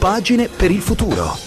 Pagine per il futuro.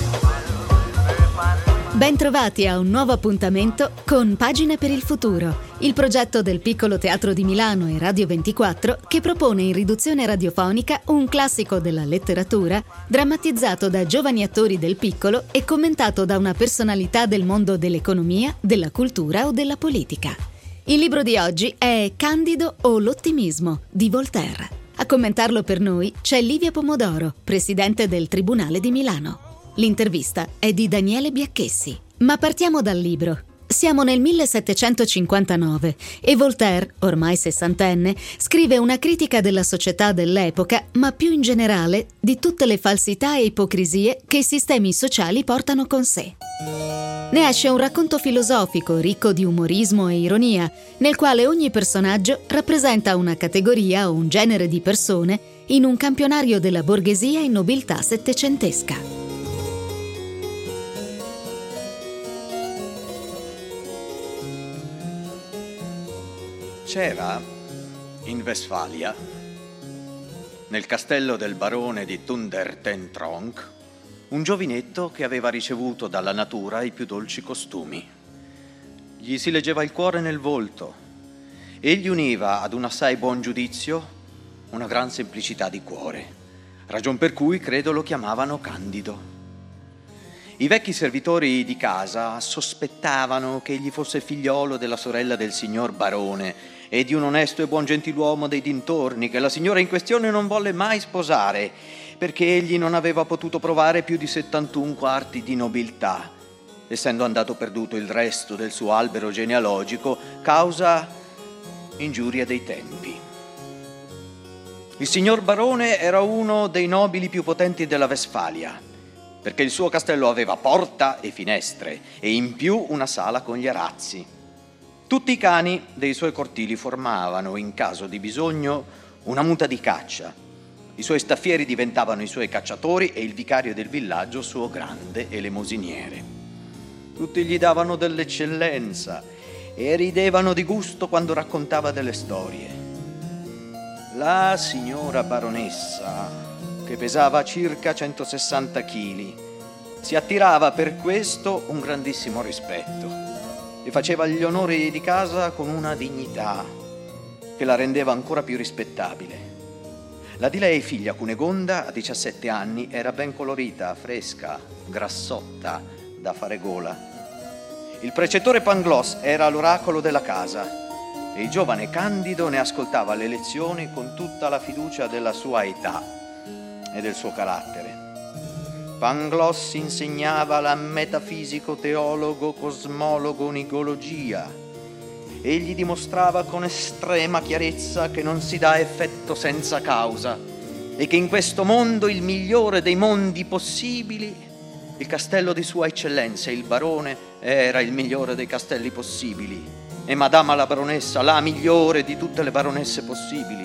Bentrovati a un nuovo appuntamento con Pagine per il futuro, il progetto del Piccolo Teatro di Milano e Radio 24 che propone in riduzione radiofonica un classico della letteratura drammatizzato da giovani attori del piccolo e commentato da una personalità del mondo dell'economia, della cultura o della politica. Il libro di oggi è Candido o l'ottimismo di Voltaire. A commentarlo per noi c'è Livia Pomodoro, presidente del Tribunale di Milano. L'intervista è di Daniele Biacchessi. Ma partiamo dal libro. Siamo nel 1759 e Voltaire, ormai sessantenne, scrive una critica della società dell'epoca, ma più in generale di tutte le falsità e ipocrisie che i sistemi sociali portano con sé. Ne esce un racconto filosofico ricco di umorismo e ironia, nel quale ogni personaggio rappresenta una categoria o un genere di persone in un campionario della borghesia e nobiltà settecentesca. C'era in Westfalia, nel castello del barone di Thunder ten Tronckh, un giovinetto che aveva ricevuto dalla natura i più dolci costumi. Gli si leggeva il cuore nel volto e gli univa ad un assai buon giudizio una gran semplicità di cuore, ragion per cui credo lo chiamavano Candido. I vecchi servitori di casa sospettavano che egli fosse figliolo della sorella del signor barone e di un onesto e buon gentiluomo dei dintorni che la signora in questione non volle mai sposare perché egli non aveva potuto provare più di 71 quarti di nobiltà, essendo andato perduto il resto del suo albero genealogico causa ingiuria dei tempi. Il signor barone era uno dei nobili più potenti della Westfalia, perché il suo castello aveva porta e finestre e in più una sala con gli arazzi. Tutti i cani dei suoi cortili formavano, in caso di bisogno, una muta di caccia. I suoi staffieri diventavano i suoi cacciatori e il vicario del villaggio suo grande elemosiniere. Tutti gli davano dell'eccellenza e ridevano di gusto quando raccontava delle storie. La signora baronessa, che pesava circa 160 kg, si attirava per questo un grandissimo rispetto e faceva gli onori di casa con una dignità che la rendeva ancora più rispettabile. La di lei figlia Cunegonda, a 17 anni, era ben colorita, fresca, grassotta, da fare gola. Il precettore Pangloss era l'oracolo della casa e il giovane Candido ne ascoltava le lezioni con tutta la fiducia della sua età e del suo carattere. Pangloss insegnava la metafisico, teologo, cosmologo, nigologia. Egli dimostrava con estrema chiarezza che non si dà effetto senza causa e che in questo mondo, il migliore dei mondi possibili, il castello di Sua Eccellenza, il barone, era il migliore dei castelli possibili e Madama la baronessa, la migliore di tutte le baronesse possibili.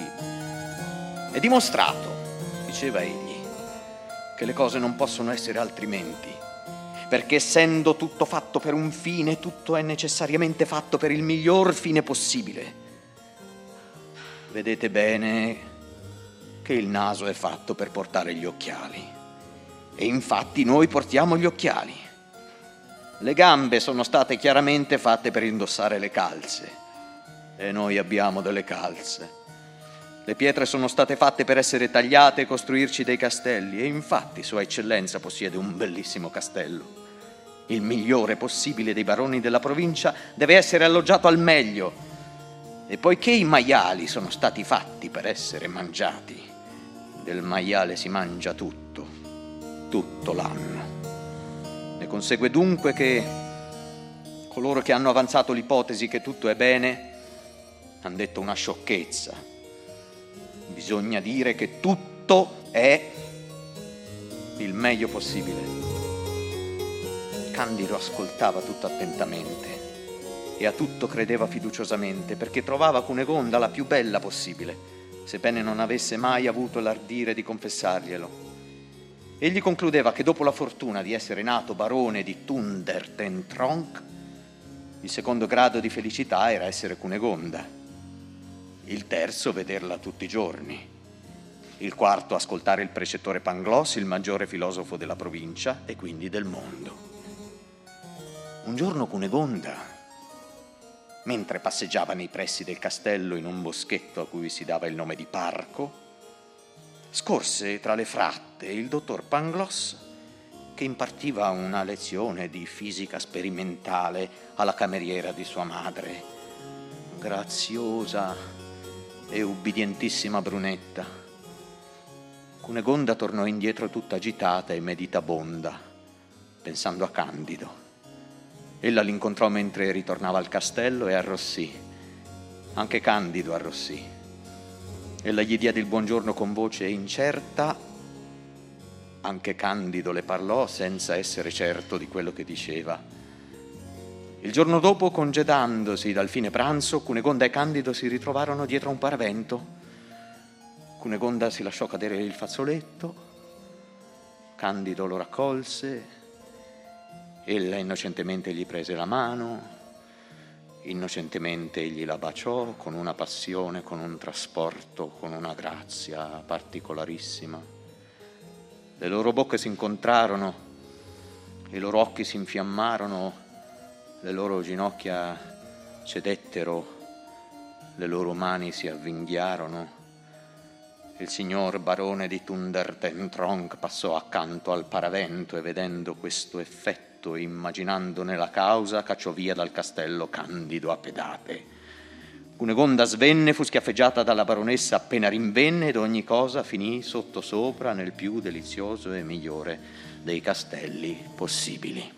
È dimostrato, diceva egli, che le cose non possono essere altrimenti, perché essendo tutto fatto per un fine, tutto è necessariamente fatto per il miglior fine possibile. Vedete bene che il naso è fatto per portare gli occhiali, e infatti noi portiamo gli occhiali. Le gambe sono state chiaramente fatte per indossare le calze, e noi abbiamo delle calze. Le pietre sono state fatte per essere tagliate e costruirci dei castelli, e infatti Sua Eccellenza possiede un bellissimo castello. Il migliore possibile dei baroni della provincia deve essere alloggiato al meglio, e poiché i maiali sono stati fatti per essere mangiati, del maiale si mangia tutto l'anno. Ne consegue dunque che coloro che hanno avanzato l'ipotesi che tutto è bene hanno detto una sciocchezza. Bisogna dire che tutto è il meglio possibile. Candido ascoltava tutto attentamente e a tutto credeva fiduciosamente, perché trovava Cunegonda la più bella possibile, sebbene non avesse mai avuto l'ardire di confessarglielo. Egli concludeva che dopo la fortuna di essere nato barone di Thunder ten Tronckh, il secondo grado di felicità era essere Cunegonda, il terzo vederla tutti i giorni. il quarto ascoltare il precettore Pangloss, il maggiore filosofo della provincia e quindi del mondo. Un giorno Cunegonda, mentre passeggiava nei pressi del castello in un boschetto a cui si dava il nome di parco, scorse tra le fratte il dottor Pangloss che impartiva una lezione di fisica sperimentale alla cameriera di sua madre, graziosa e ubbidientissima brunetta. Cunegonda tornò indietro tutta agitata e meditabonda, pensando a Candido. Ella l'incontrò mentre ritornava al castello e arrossì. Anche Candido arrossì. Ella gli diede il buongiorno con voce incerta. Anche Candido le parlò senza essere certo di quello che diceva. Il giorno dopo, congedandosi dal fine pranzo, Cunegonda e Candido si ritrovarono dietro a un paravento. Cunegonda si lasciò cadere il fazzoletto, Candido lo raccolse, ella innocentemente gli prese la mano, innocentemente gli la baciò con una passione, con un trasporto, con una grazia particolarissima. Le loro bocche si incontrarono, i loro occhi si infiammarono, le loro ginocchia cedettero, le loro mani si avvinghiarono. Il signor barone di Thundertentronckh passò accanto al paravento e vedendo questo effetto, immaginandone la causa, cacciò via dal castello Candido a pedate. Cunegonda svenne, fu schiaffeggiata dalla baronessa appena rinvenne ed ogni cosa finì sottosopra nel più delizioso e migliore dei castelli possibili.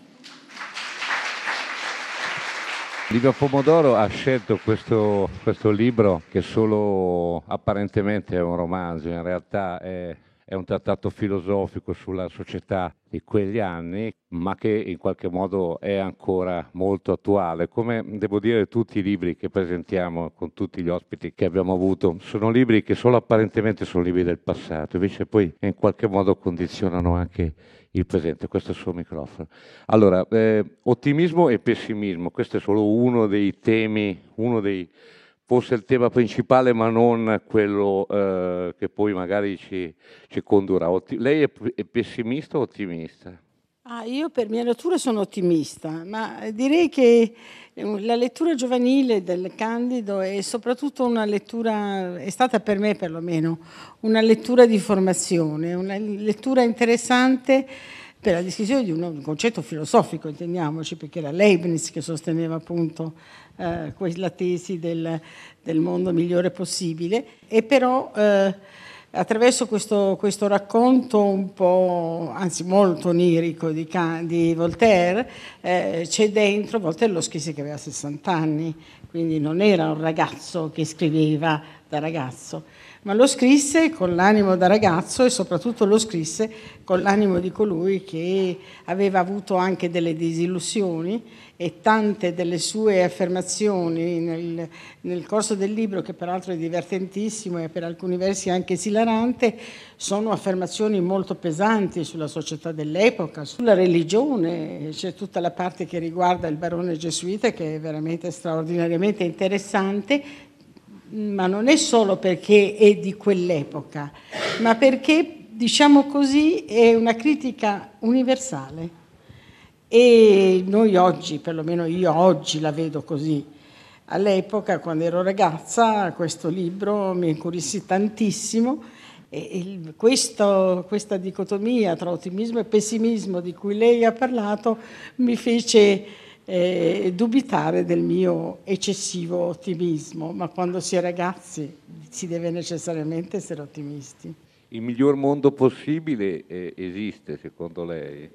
Livio Pomodoro ha scelto questo libro che solo apparentemente è un romanzo, in realtà è un trattato filosofico sulla società di quegli anni, ma che in qualche modo è ancora molto attuale. Come devo dire, tutti i libri che presentiamo con tutti gli ospiti che abbiamo avuto sono libri che solo apparentemente sono libri del passato, invece poi in qualche modo condizionano anche il presente. Questo è il suo microfono. Allora, ottimismo e pessimismo, questo è solo uno dei temi, forse il tema principale, ma non quello che poi magari ci condurrà. Lei è pessimista o ottimista? Io per mia natura sono ottimista, ma direi che la lettura giovanile del Candido è soprattutto una lettura, è stata per me perlomeno, una lettura di formazione, una lettura interessante per la descrizione di un concetto filosofico, intendiamoci, perché era Leibniz che sosteneva appunto quella tesi del mondo migliore possibile, e però attraverso questo racconto un po', anzi molto onirico di Voltaire, c'è dentro, Voltaire lo scrisse che aveva 60 anni, quindi non era un ragazzo che scriveva da ragazzo, ma lo scrisse con l'animo da ragazzo e soprattutto lo scrisse con l'animo di colui che aveva avuto anche delle disillusioni, e tante delle sue affermazioni nel corso del libro, che peraltro è divertentissimo e per alcuni versi anche esilarante, sono affermazioni molto pesanti sulla società dell'epoca, sulla religione. C'è tutta la parte che riguarda il barone gesuita che è veramente straordinariamente interessante, ma non è solo perché è di quell'epoca, ma perché, diciamo così, è una critica universale. E noi oggi, perlomeno io oggi la vedo così. All'epoca, quando ero ragazza, questo libro mi incurisì tantissimo, e questa dicotomia tra ottimismo e pessimismo di cui lei ha parlato mi fece dubitare del mio eccessivo ottimismo, ma quando si è ragazzi si deve necessariamente essere ottimisti. Il miglior mondo possibile esiste, secondo lei?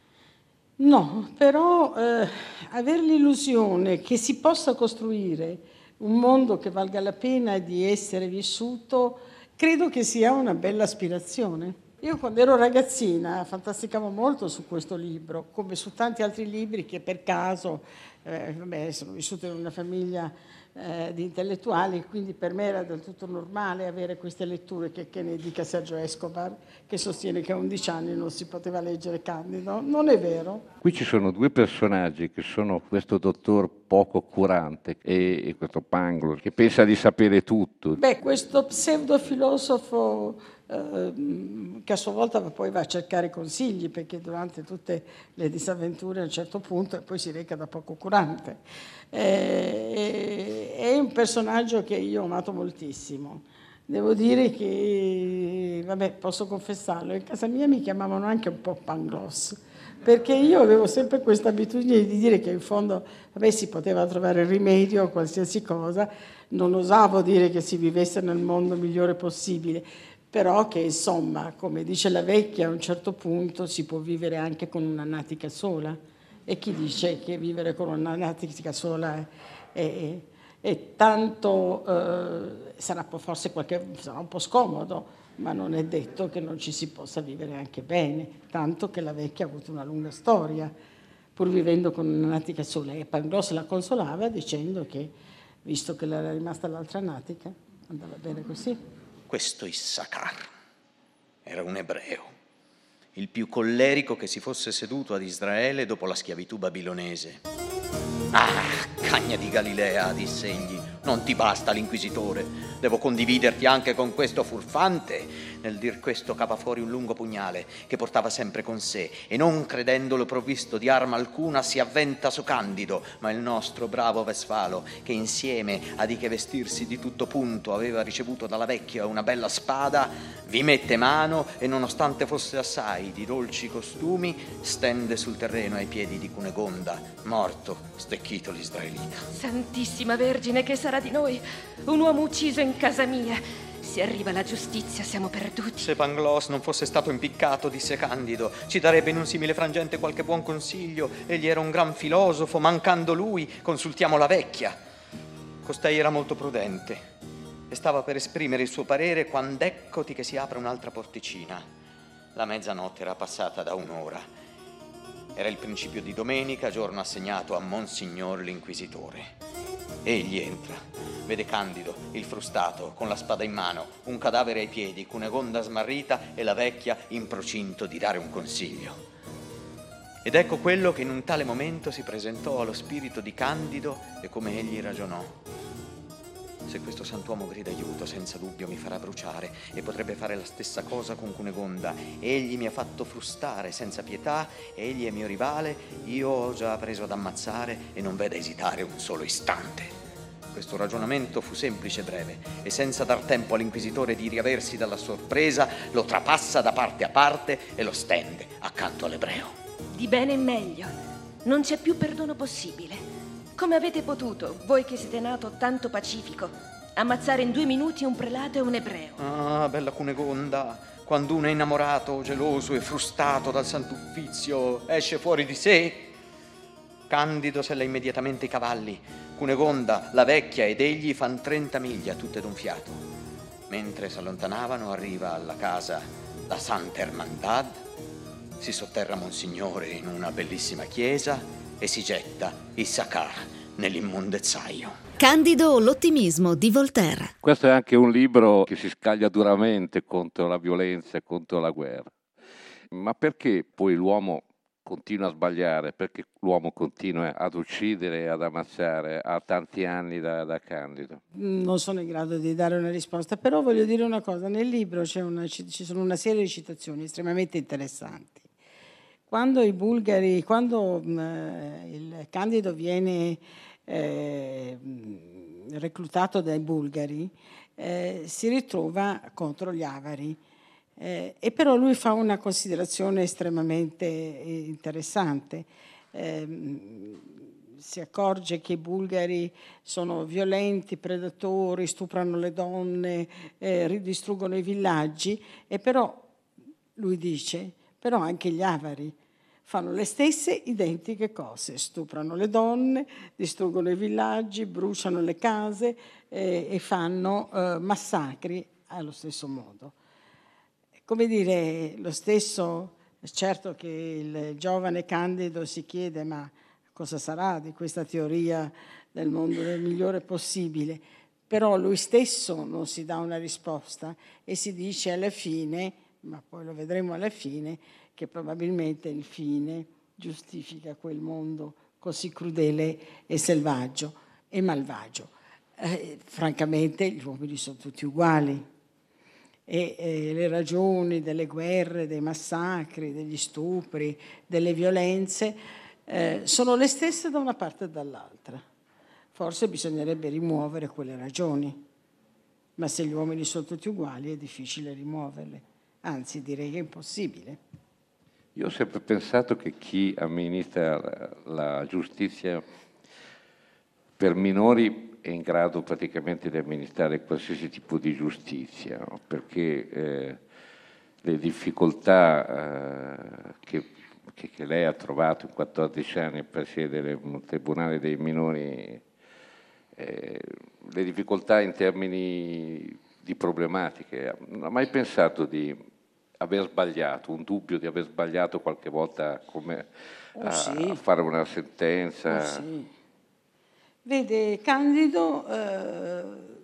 No, però avere l'illusione che si possa costruire un mondo che valga la pena di essere vissuto, credo che sia una bella aspirazione. Io quando ero ragazzina fantasticavo molto su questo libro, come su tanti altri libri che per caso, sono vissuta in una famiglia di intellettuali, quindi per me era del tutto normale avere queste letture, che ne dica Sergio Escobar, che sostiene che a 11 anni non si poteva leggere Candido. Non è vero. Qui ci sono due personaggi che sono questo dottor poco curante e questo Pangloss che pensa di sapere tutto. Questo pseudofilosofo che a sua volta poi va a cercare consigli, perché durante tutte le disavventure a un certo punto e poi si reca da poco curante. È un personaggio che io ho amato moltissimo. Devo dire che, vabbè, posso confessarlo, in casa mia mi chiamavano anche un po' Pangloss, perché io avevo sempre questa abitudine di dire che in fondo, vabbè, si poteva trovare rimedio a qualsiasi cosa, non osavo dire che si vivesse nel mondo migliore possibile, però che insomma, come dice la vecchia, a un certo punto si può vivere anche con una natica sola. E chi dice che vivere con una natica sola è tanto, sarà un po' scomodo, ma non è detto che non ci si possa vivere anche bene, tanto che la vecchia ha avuto una lunga storia, pur vivendo con una natica sola. E Pangloss la consolava dicendo che, visto che era rimasta l'altra natica, andava bene così. Questo Issachar era un ebreo, il più collerico che si fosse seduto ad Israele dopo la schiavitù babilonese. Ah, cagna di Galilea, disse egli, non ti basta l'inquisitore, devo condividerti anche con questo furfante. Nel dir questo cava fuori un lungo pugnale che portava sempre con sé e non credendolo provvisto di arma alcuna si avventa su Candido, ma il nostro bravo Vesfalo, che insieme a di che vestirsi di tutto punto aveva ricevuto dalla vecchia una bella spada, vi mette mano e nonostante fosse assai di dolci costumi stende sul terreno ai piedi di Cunegonda, morto, stecchito l'israelita. Santissima Vergine, che sarà di noi? Un uomo ucciso in casa mia. Se arriva la giustizia siamo perduti. Se Pangloss non fosse stato impiccato, disse Candido, ci darebbe in un simile frangente qualche buon consiglio. Egli era un gran filosofo, mancando lui consultiamo la vecchia. Costei era molto prudente e stava per esprimere il suo parere quando eccoti che si apre un'altra porticina. La mezzanotte era passata da un'ora. Era il principio di domenica, giorno assegnato a Monsignor l'Inquisitore. Egli entra, vede Candido, il frustato, con la spada in mano, un cadavere ai piedi, Cunegonda smarrita e la vecchia in procinto di dare un consiglio. Ed ecco quello che in un tale momento si presentò allo spirito di Candido e come egli ragionò. Se questo santuomo grida aiuto, senza dubbio mi farà bruciare e potrebbe fare la stessa cosa con Cunegonda. Egli mi ha fatto frustare senza pietà, egli è mio rivale, io ho già preso ad ammazzare e non veda esitare un solo istante. Questo ragionamento fu semplice e breve e senza dar tempo all'inquisitore di riaversi dalla sorpresa lo trapassa da parte a parte e lo stende accanto all'ebreo. Di bene in meglio, non c'è più perdono possibile. Come avete potuto, voi che siete nato tanto pacifico, ammazzare in 2 minuti un prelato e un ebreo? Ah, bella Cunegonda, quando uno è innamorato, geloso e frustato dal sant'uffizio, esce fuori di sé. Candido sella immediatamente i cavalli. Cunegonda, la vecchia ed egli fan 30 miglia tutte d'un fiato. Mentre si allontanavano arriva alla casa la Santa Hermandad, si sotterra Monsignore in una bellissima chiesa e si getta Issachar nell'immondezzaio. Candido o l'ottimismo di Voltaire. Questo è anche un libro che si scaglia duramente contro la violenza e contro la guerra. Ma perché poi l'uomo continua a sbagliare? Perché l'uomo continua ad uccidere e ad ammazzare a tanti anni da Candido? Non sono in grado di dare una risposta, però voglio dire una cosa. Nel libro ci sono una serie di citazioni estremamente interessanti. Quando il Candido viene reclutato dai bulgari, si ritrova contro gli avari. E però lui fa una considerazione estremamente interessante. Si accorge che i bulgari sono violenti, predatori, stuprano le donne, ridistruggono i villaggi, e però lui dice, però anche gli avari fanno le stesse identiche cose, stuprano le donne, distruggono i villaggi, bruciano le case e fanno massacri allo stesso modo. Come dire, lo stesso, certo che il giovane Candido si chiede ma cosa sarà di questa teoria del mondo del migliore possibile, però lui stesso non si dà una risposta e si dice alla fine, ma poi lo vedremo alla fine, che probabilmente il fine giustifica quel mondo così crudele e selvaggio e malvagio. Francamente gli uomini sono tutti uguali. e le ragioni delle guerre, dei massacri, degli stupri, delle violenze sono le stesse da una parte e dall'altra. Forse bisognerebbe rimuovere quelle ragioni, ma se gli uomini sono tutti uguali è difficile rimuoverle, anzi direi che è impossibile. Io ho sempre pensato che chi amministra la giustizia per minori è in grado praticamente di amministrare qualsiasi tipo di giustizia, no? Perché le difficoltà che lei ha trovato in 14 anni a presiedere un tribunale dei minori, le difficoltà in termini di problematiche, non ha mai pensato di aver sbagliato, un dubbio di aver sbagliato qualche volta come a fare una sentenza? Sì. Vede, Candido è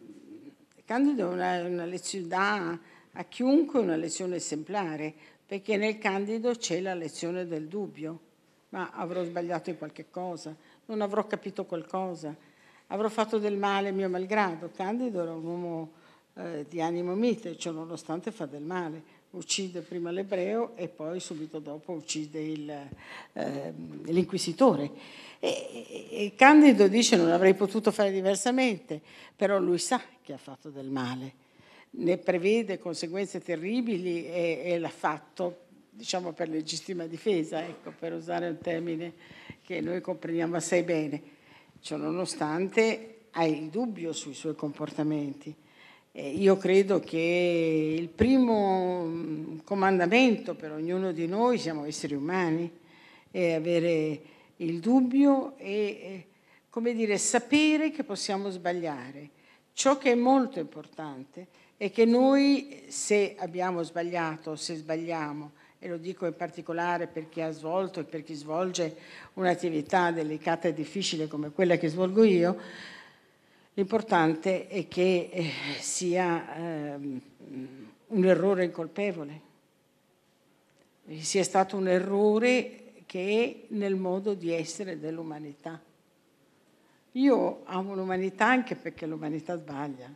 una lezione, dà a chiunque una lezione esemplare, perché nel Candido c'è la lezione del dubbio. Ma avrò sbagliato in qualche cosa, non avrò capito qualcosa, avrò fatto del male mio malgrado. Candido era un uomo di animo mite, cioè nonostante fa del male. Uccide prima l'ebreo e poi subito dopo uccide l'inquisitore. E Candido dice: non avrei potuto fare diversamente, però lui sa che ha fatto del male, ne prevede conseguenze terribili e l'ha fatto, diciamo, per legittima difesa, ecco, per usare un termine che noi comprendiamo assai bene. Cioè, nonostante hai il dubbio sui suoi comportamenti. Io credo che il primo comandamento per ognuno di noi, siamo esseri umani, è avere il dubbio e, come dire, sapere che possiamo sbagliare. Ciò che è molto importante è che noi, se abbiamo sbagliato, se sbagliamo, e lo dico in particolare per chi ha svolto e per chi svolge un'attività delicata e difficile come quella che svolgo io, l'importante è che sia un errore incolpevole, sia stato un errore che è nel modo di essere dell'umanità. Io amo l'umanità anche perché l'umanità sbaglia.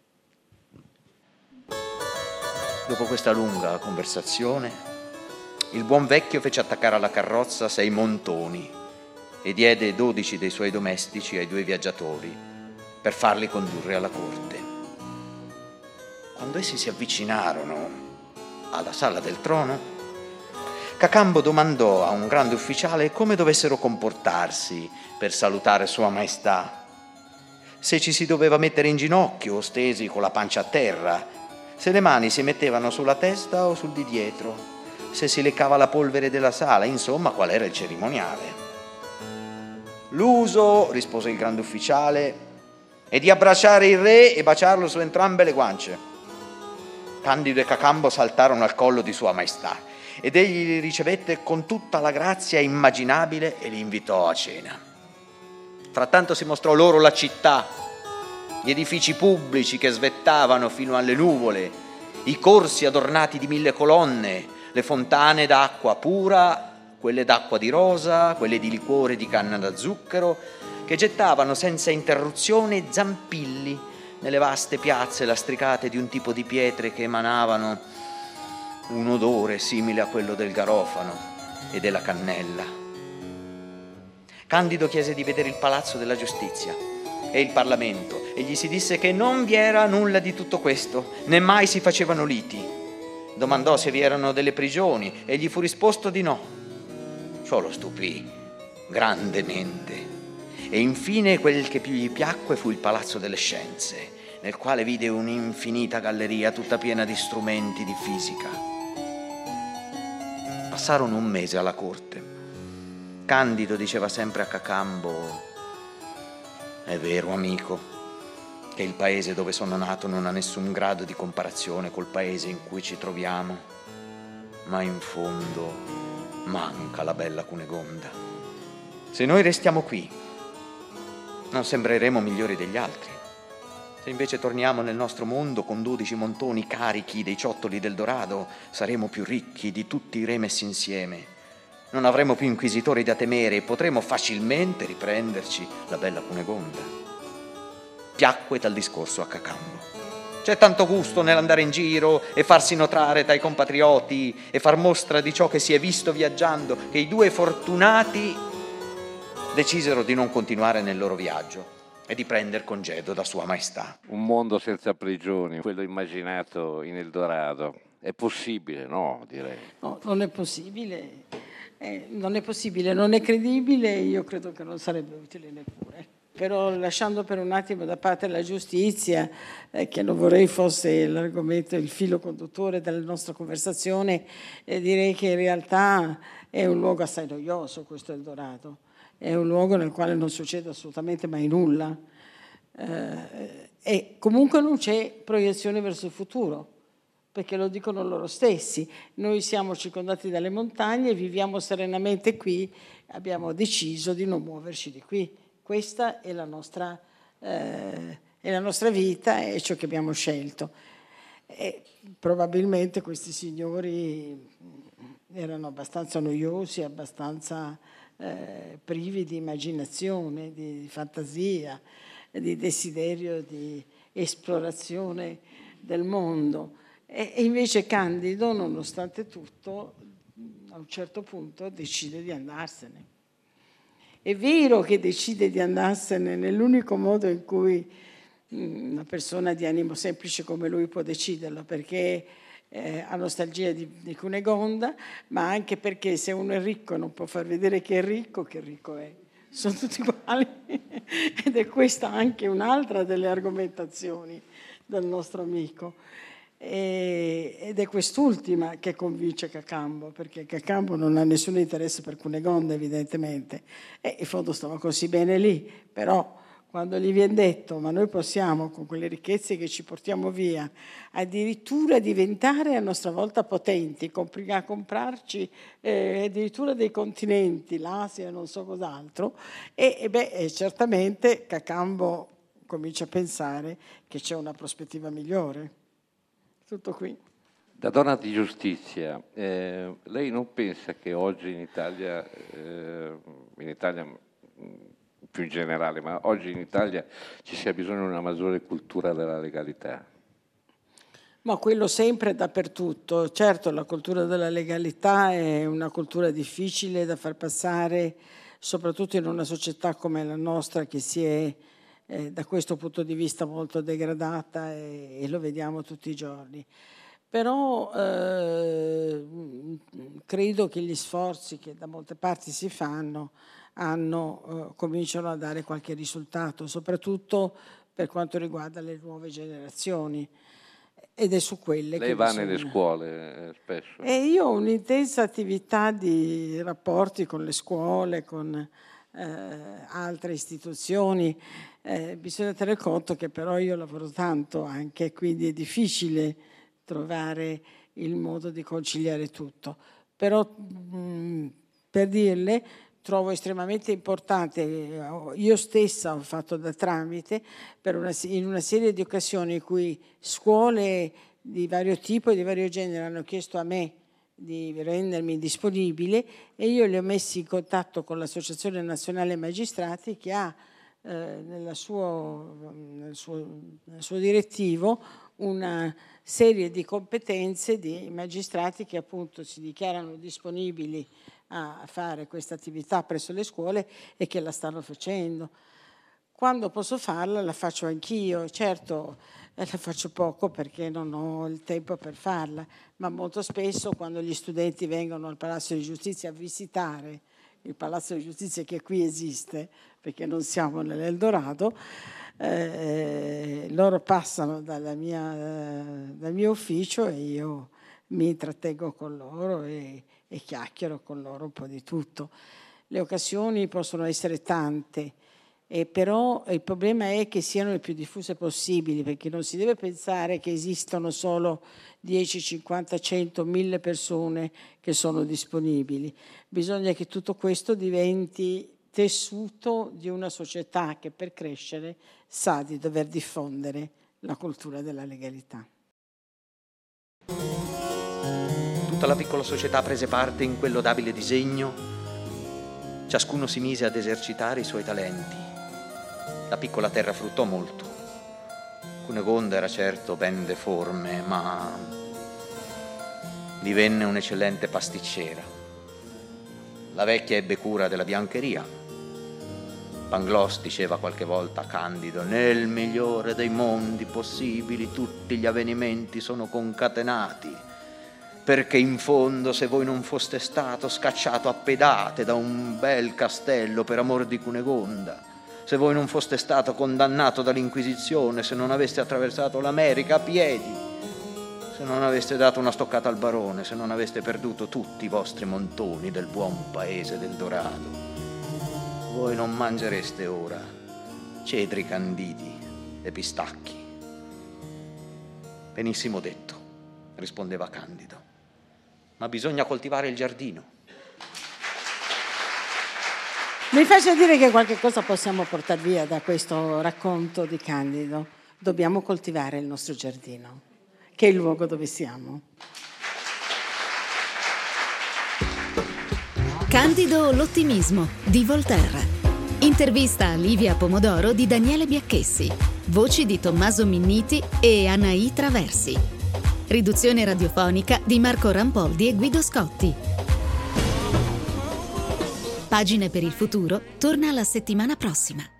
Dopo questa lunga conversazione, il buon vecchio fece attaccare alla carrozza 6 montoni e diede 12 dei suoi domestici ai 2 viaggiatori per farli condurre alla corte. Quando essi si avvicinarono alla sala del trono, Cacambo domandò a un grande ufficiale come dovessero comportarsi per salutare Sua Maestà, se ci si doveva mettere in ginocchio o stesi con la pancia a terra, se le mani si mettevano sulla testa o sul di dietro, se si leccava la polvere della sala, insomma qual era il cerimoniale. L'uso, rispose il grande ufficiale, è di abbracciare il re e baciarlo su entrambe le guance. Candido e Cacambo saltarono al collo di Sua Maestà ed egli li ricevette con tutta la grazia immaginabile e li invitò a cena. Frattanto si mostrò loro la città, gli edifici pubblici che svettavano fino alle nuvole, i corsi adornati di 1000 colonne, le fontane d'acqua pura, quelle d'acqua di rosa, quelle di liquore di canna da zucchero, che gettavano senza interruzione zampilli nelle vaste piazze lastricate di un tipo di pietre che emanavano un odore simile a quello del garofano e della cannella. Candido chiese di vedere il palazzo della giustizia e il Parlamento e gli si disse che non vi era nulla di tutto questo, né mai si facevano liti. Domandò se vi erano delle prigioni e gli fu risposto di no. Ciò lo stupì grandemente. E infine quel che più gli piacque fu il Palazzo delle Scienze, nel quale vide un'infinita galleria tutta piena di strumenti di fisica. Passarono un mese alla corte. Candido diceva sempre a Cacambo: è vero, amico, che il paese dove sono nato non ha nessun grado di comparazione col paese in cui ci troviamo, ma in fondo manca la bella Cunegonda. Se noi restiamo qui, non sembreremo migliori degli altri. Se invece torniamo nel nostro mondo con 12 montoni carichi dei ciottoli del Dorado, saremo più ricchi di tutti i re messi insieme. Non avremo più inquisitori da temere e potremo facilmente riprenderci la bella Cunegonda. Piacque tal discorso a Cacambo. C'è tanto gusto nell'andare in giro e farsi notare dai compatrioti e far mostra di ciò che si è visto viaggiando, che i due fortunati decisero di non continuare nel loro viaggio e di prendere congedo da Sua Maestà. Un mondo senza prigioni, quello immaginato in Eldorado. È possibile? No, direi. No, non è possibile. Non è possibile, non è credibile, io credo che non sarebbe utile neppure. Però lasciando per un attimo da parte la giustizia, che non vorrei fosse l'argomento, il filo conduttore della nostra conversazione, direi che in realtà è un luogo assai noioso questo Eldorado, è un luogo nel quale non succede assolutamente mai nulla e comunque non c'è proiezione verso il futuro, perché lo dicono loro stessi. Noi siamo circondati dalle montagne, viviamo serenamente qui, abbiamo deciso di non muoverci di qui. Questa è la nostra vita, è ciò che abbiamo scelto. E probabilmente questi signori erano abbastanza noiosi, abbastanza privi di immaginazione, di fantasia, di desiderio di esplorazione del mondo. E invece Candido, nonostante tutto, a un certo punto decide di andarsene. È vero che decide di andarsene nell'unico modo in cui una persona di animo semplice come lui può deciderlo, perché ha nostalgia di Cunegonda, ma anche perché se uno è ricco non può far vedere che è ricco è. Sono tutti uguali. Ed è questa anche un'altra delle argomentazioni del nostro amico. Ed è quest'ultima che convince Cacambo, perché Cacambo non ha nessun interesse per Cunegonda evidentemente, e in fondo stava così bene lì, però quando gli viene detto ma noi possiamo con quelle ricchezze che ci portiamo via addirittura diventare a nostra volta potenti, a comprarci addirittura dei continenti, l'Asia e non so cos'altro, e certamente Cacambo comincia a pensare che c'è una prospettiva migliore. Tutto qui. Da donna di giustizia, lei non pensa che oggi in Italia più in generale, ma oggi in Italia ci sia bisogno di una maggiore cultura della legalità? Ma quello sempre dappertutto. Certo, la cultura della legalità è una cultura difficile da far passare, soprattutto in una società come la nostra che si è da questo punto di vista molto degradata e lo vediamo tutti i giorni. Però credo che gli sforzi che da molte parti si fanno cominciano a dare qualche risultato, soprattutto per quanto riguarda le nuove generazioni. Ed è su quelle Lei che va nelle scuole spesso? E io ho un'intensa attività di rapporti con le scuole, con altre istituzioni. Bisogna tenere conto che però io lavoro tanto anche, quindi è difficile trovare il modo di conciliare tutto. Però per dirle, trovo estremamente importante, io stessa ho fatto da tramite in una serie di occasioni in cui scuole di vario tipo e di vario genere hanno chiesto a me di rendermi disponibile e io li ho messi in contatto con l'Associazione Nazionale Magistrati che ha nel suo direttivo una serie di competenze di magistrati che appunto si dichiarano disponibili a fare questa attività presso le scuole e che la stanno facendo. Quando posso farla la faccio anch'io, certo la faccio poco perché non ho il tempo per farla, ma molto spesso quando gli studenti vengono al Palazzo di Giustizia a visitare il Palazzo di Giustizia che qui esiste, perché non siamo nell'Eldorado, loro passano dal mio ufficio e io mi intrattengo con loro e chiacchiero con loro un po' di tutto. Le occasioni possono essere tante, però il problema è che siano le più diffuse possibili, perché non si deve pensare che esistono solo 10, 50, 100, 1000 persone che sono disponibili. Bisogna che tutto questo diventi tessuto di una società che per crescere sa di dover diffondere la cultura della legalità. Tutta la piccola società prese parte in quel lodabile disegno, ciascuno si mise ad esercitare i suoi talenti. La piccola terra fruttò molto. Cunegonda era certo ben deforme, ma divenne un'eccellente pasticcera. La vecchia ebbe cura della biancheria. Pangloss diceva qualche volta a Candido: nel migliore dei mondi possibili tutti gli avvenimenti sono concatenati, perché in fondo se voi non foste stato scacciato a pedate da un bel castello per amor di Cunegonda, se voi non foste stato condannato dall'Inquisizione, se non aveste attraversato l'America a piedi, se non aveste dato una stoccata al barone, se non aveste perduto tutti i vostri montoni del buon paese del Dorado, voi non mangereste ora cedri canditi e pistacchi. Benissimo detto, rispondeva Candido, ma bisogna coltivare il giardino. Mi faccia dire che qualche cosa possiamo portare via da questo racconto di Candido. Dobbiamo coltivare il nostro giardino, che è il luogo dove siamo. Candido l'ottimismo di Voltaire. Intervista a Livia Pomodoro di Daniele Biacchessi. Voci di Tommaso Minniti e Anaì Traversi. Riduzione radiofonica di Marco Rampoldi e Guido Scotti. Pagine per il futuro torna la settimana prossima.